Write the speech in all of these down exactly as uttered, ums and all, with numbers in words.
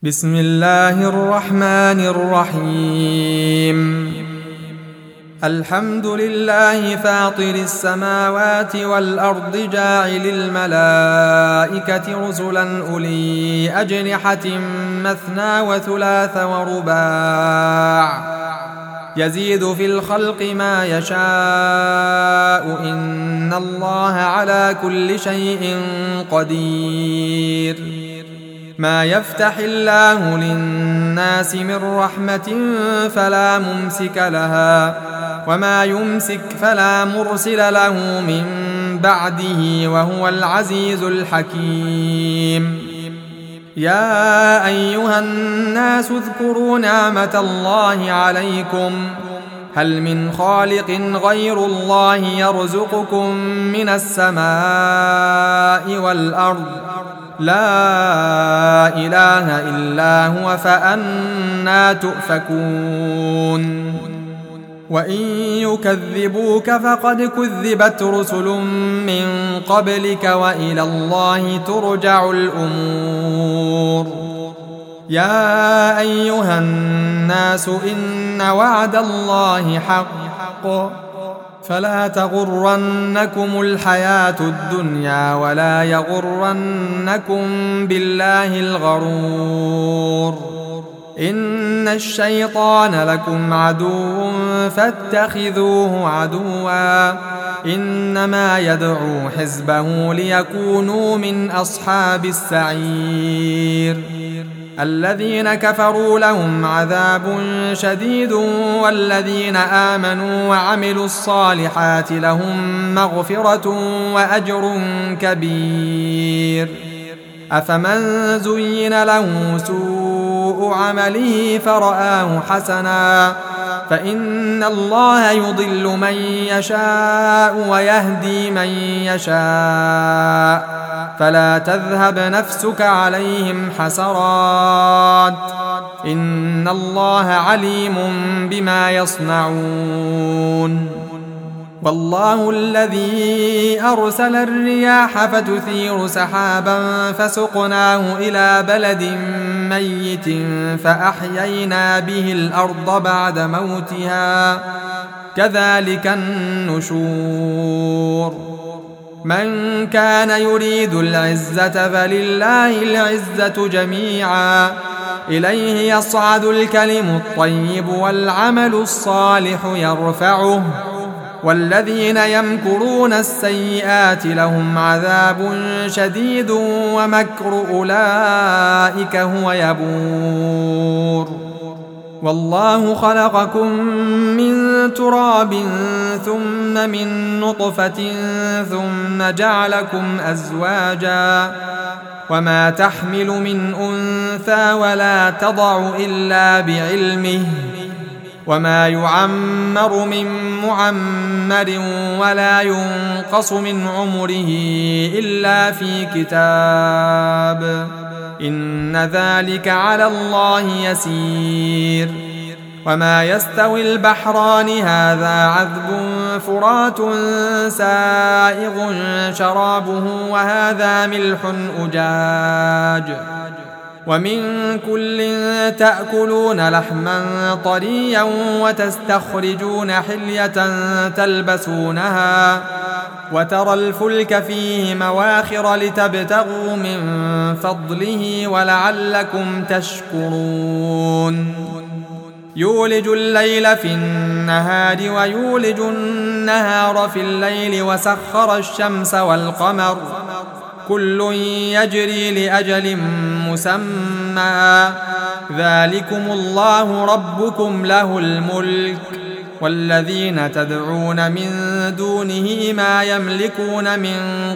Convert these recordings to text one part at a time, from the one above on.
بسم الله الرحمن الرحيم. الحمد لله فاطر السماوات والأرض جاعل الملائكة رسلا أولي أجنحة مثنى وثلاث ورباع يزيد في الخلق ما يشاء إن الله على كل شيء قدير. ما يفتح الله للناس من رحمة فلا ممسك لها وما يمسك فلا مرسل له من بعده وهو العزيز الحكيم. يا أيها الناس اذكروا نعمة الله عليكم هل من خالق غير الله يرزقكم من السماء والأرض لا إله إلا هو فأنى تؤفكون. وإن يكذبوك فقد كذبت رسل من قبلك وإلى الله ترجع الأمور. يا أيها الناس إن وعد الله حق فلا تغرنكم الحياة الدنيا ولا يغرنكم بالله الغرور. إن الشيطان لكم عدو فاتخذوه عدوا إنما يدعو حزبه ليكونوا من أصحاب السعير. الذين كفروا لهم عذاب شديد والذين آمنوا وعملوا الصالحات لهم مغفرة وأجر كبير. أفمن زين له سوء عمله فرآه حسنا فإن الله يضل من يشاء ويهدي من يشاء فلا تذهب نفسك عليهم حسرات إن الله عليم بما يصنعون. والله الذي أرسل الرياح فتثير سحابا فسقناه إلى بلد ميت فأحيينا به الأرض بعد موتها كذلك النشور. من كان يريد العزة فلله العزة جميعا إليه يصعد الكلم الطيب والعمل الصالح يرفعه والذين يمكرون السيئات لهم عذاب شديد ومكر أولئك هو يبور. والله خلقكم من تراب ثم من نطفة ثم جعلكم أزواجا وما تحمل من أنثى ولا تضع إلا بعلمه وما يعمر من معمر ولا ينقص من عمره إلا في كتاب إن ذلك على الله يسير. وما يستوي البحران هذا عذب فرات سائغ شرابه وهذا ملح أجاج ومن كل تأكلون لحما طريا وتستخرجون حلية تلبسونها وترى الفلك فيه مواخر لتبتغوا من فضله ولعلكم تشكرون. يولج الليل في النهار ويولج النهار في الليل وسخر الشمس والقمر كل يجري لأجل مسمى ذلكم الله ربكم له الملك والذين تدعون من دونه ما يملكون من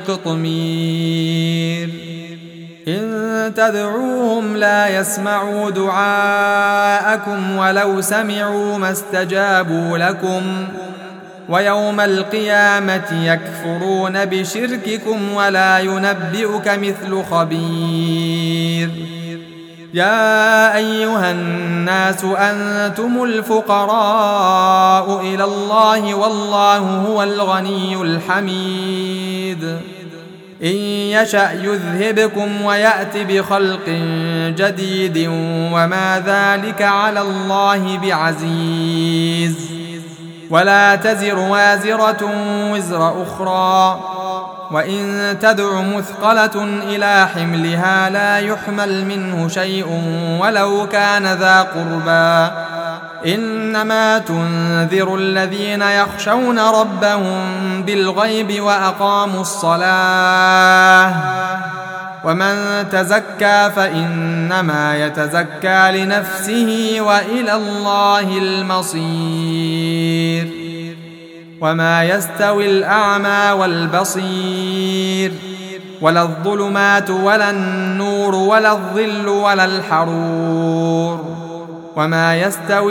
قطمير. إن تدعوهم لا يسمعوا دعاءكم ولو سمعوا ما استجابوا لكم ويوم القيامة يكفرون بشرككم ولا ينبئك مثل خبير. يا أيها الناس أنتم الفقراء إلى الله والله هو الغني الحميد. إن يشأ يذهبكم ويأت بخلق جديد وما ذلك على الله بعزيز. ولا تزر وازرة وزر أخرى، وإن تدع مثقلة إلى حملها لا يحمل منه شيء ولو كان ذا قربى. إنما تنذر الذين يخشون ربهم بالغيب وأقاموا الصلاة، ومن تزكى فإنما يتزكى لنفسه وإلى الله المصير. وما يستوي الأعمى والبصير، ولا الظلمات ولا النور ولا الظل ولا الحرور. وما يستوي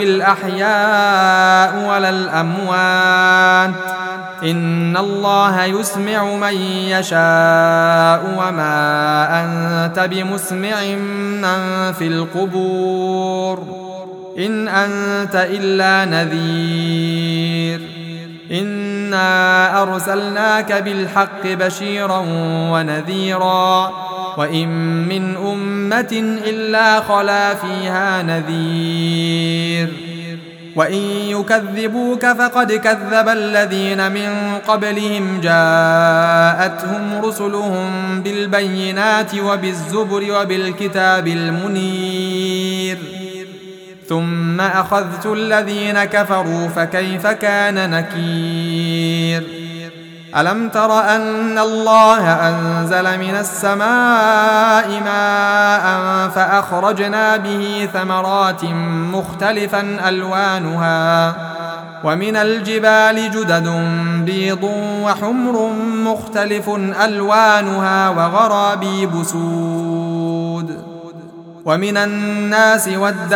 الأحياء ولا الأموات، إن الله يسمع من يشاء وما أنت بمسمع من في القبور، إن أنت إلا نذير. إنا أرسلناك بالحق بشيرا ونذيرا، وإن من أمة إلا خلا فيها نذير. وإن يكذبوك فقد كذب الذين من قبلهم جاءتهم رسلهم بالبينات وبالزبر وبالكتاب المنير، ثم أخذت الذين كفروا فكيف كان نكير. ألم تر أن الله أنزل من السماء ماء فأخرجنا به ثمرات مختلفا ألوانها، ومن الجبال جدد بيض وحمر مختلف ألوانها وغرابيب سود، ومن الناس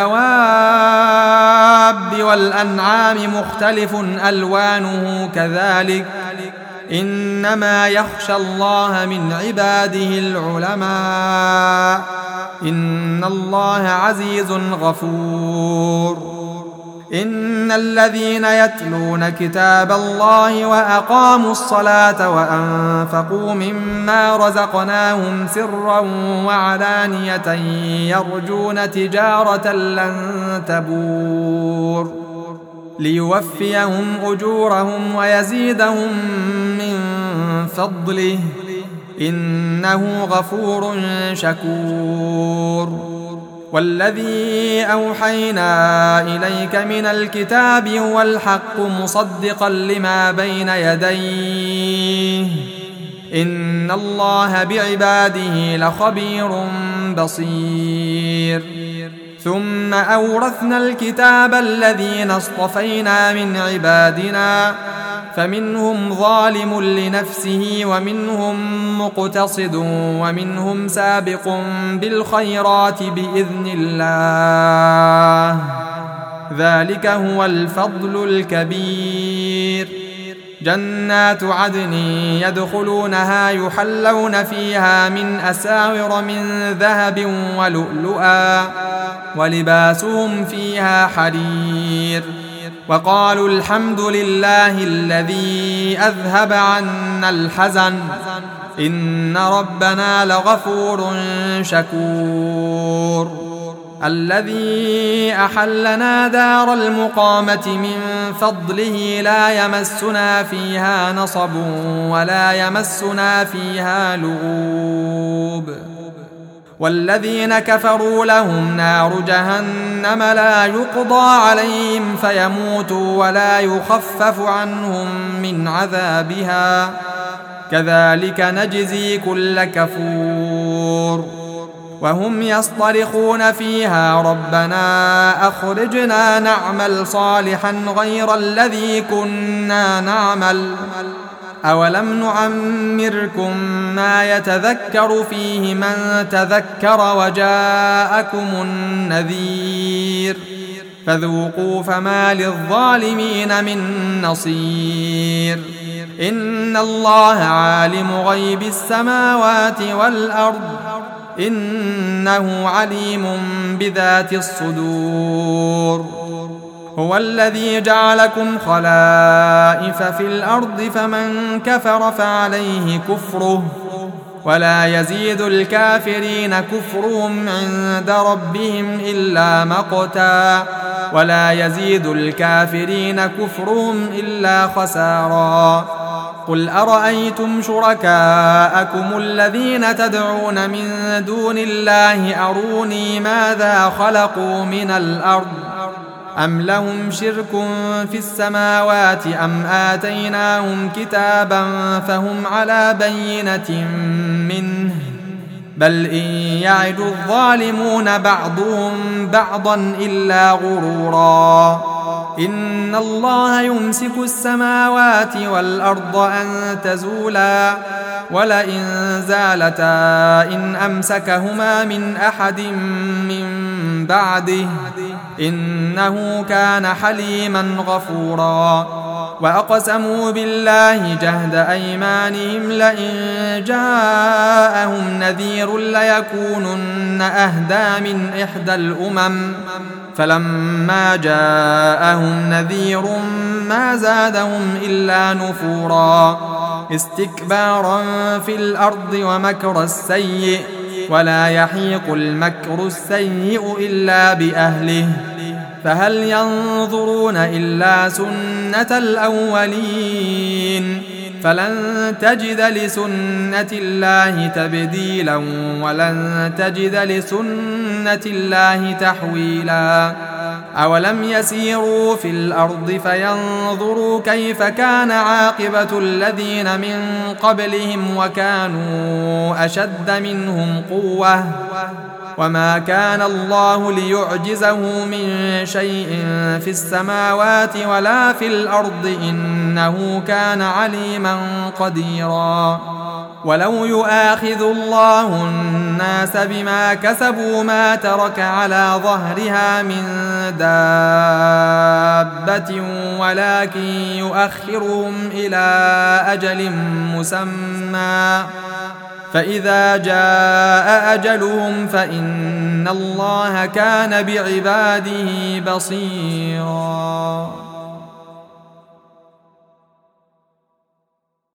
والدواب والأنعام مختلف ألوانه كذلك، إنما يخشى الله من عباده العلماء، إن الله عزيز غفور. إن الذين يتلون كتاب الله وأقاموا الصلاة وأنفقوا مما رزقناهم سرا وعلانية يرجون تجارة لن تبور، ليوفيهم أجورهم ويزيدهم من فضله، إنه غفور شكور. والذي أوحينا إليك من الكتاب هو الحق مصدقا لما بين يديه، إن الله بعباده لخبير بصير. ثم أورثنا الكتاب الذين اصطفينا من عبادنا، فمنهم ظالم لنفسه ومنهم مقتصد ومنهم سابق بالخيرات بإذن الله، ذلك هو الفضل الكبير. جنات عدن يدخلونها يحلون فيها من أساور من ذهب ولؤلؤا، ولباسهم فيها حرير. وقالوا الحمد لله الذي أذهب عنا الحزن، إن ربنا لغفور شكور. الذي أحلنا دار المقامة من فضله لا يمسنا فيها نصب ولا يمسنا فيها لغوب. والذين كفروا لهم نار جهنم لا يقضى عليهم فيموتوا ولا يخفف عنهم من عذابها، كذلك نجزي كل كفور. وهم يصطرخون فيها ربنا أخرجنا نعمل صالحا غير الذي كنا نعمل، أولم نعمركم ما يتذكر فيه من تذكر وجاءكم النذير، فذوقوا فما للظالمين من نصير. إن الله عالم غيب السماوات والأرض، إنه عليم بذات الصدور. هو الذي جعلكم خلائف في الأرض، فمن كفر فعليه كفره، ولا يزيد الكافرين كفرهم عند ربهم إلا مقتا ولا يزيد الكافرين كفرهم إلا خسارا قل أرأيتم شركاءكم الذين تدعون من دون الله أروني ماذا خلقوا من الأرض أم لهم شرك في السماوات أم آتيناهم كتابا فهم على بينة منه بل إن يعد الظالمون بعضهم بعضا إلا غرورا إن الله يمسك السماوات والأرض أن تزولا ولئن زالتا إن أمسكهما من أحد من بعده إنه كان حليما غفورا وأقسموا بالله جهد أيمانهم لئن جاءهم نذير ليكونن أهدى من إحدى الأمم فلما جاءهم نذير ما زادهم إلا نفورا استكبارا في الأرض ومكر السيء ولا يحيق المكر السيء إلا بأهله فهل ينظرون إلا سنة الأولين فلن تجد لسنة الله تبديلا ولن تجد لسنة الله تحويلا أولم يسيروا في الأرض فينظروا كيف كان عاقبة الذين من قبلهم وكانوا أشد منهم قوة وما كان الله ليعجزه من شيء في السماوات ولا في الأرض إنه كان عليما قديرا ولو يؤاخذ الله الناس بما كسبوا ما ترك على ظهرها من دابة ولكن يؤخرهم إلى أجل مسمى فإذا جاء أجلهم فإن الله كان بعباده بصيرا.